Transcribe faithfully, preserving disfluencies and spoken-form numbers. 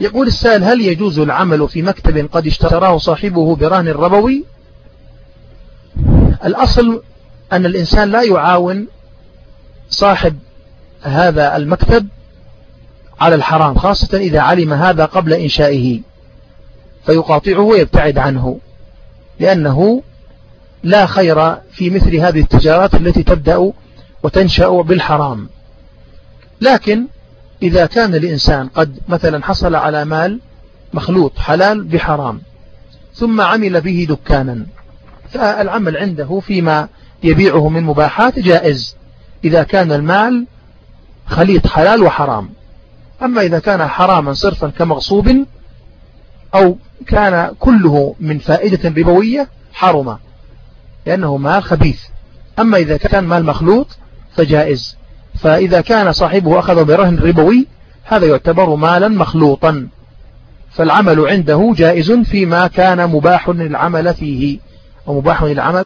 يقول السائل: هل يجوز العمل في مكتب قد اشتراه صاحبه برهن ربوي؟ الأصل أن الإنسان لا يعاون صاحب هذا المكتب على الحرام، خاصة إذا علم هذا قبل إنشائه، فيقاطعه ويبتعد عنه، لأنه لا خير في مثل هذه التجارات التي تبدأ وتنشأ بالحرام. لكن إذا كان الإنسان قد مثلا حصل على مال مخلوط حلال بحرام ثم عمل به دكانا، فالعمل عنده فيما يبيعه من مباحات جائز إذا كان المال خليط حلال وحرام. أما إذا كان حراما صرفا كمغصوب أو كان كله من فائدة ربوية حرم، لأنه مال خبيث. أما إذا كان مال مخلوط فجائز. فإذا كان صاحبه أخذ برهن ربوي هذا يعتبر مالا مخلوطا، فالعمل عنده جائز فيما كان مباح للعمل فيه أو مباح للعمل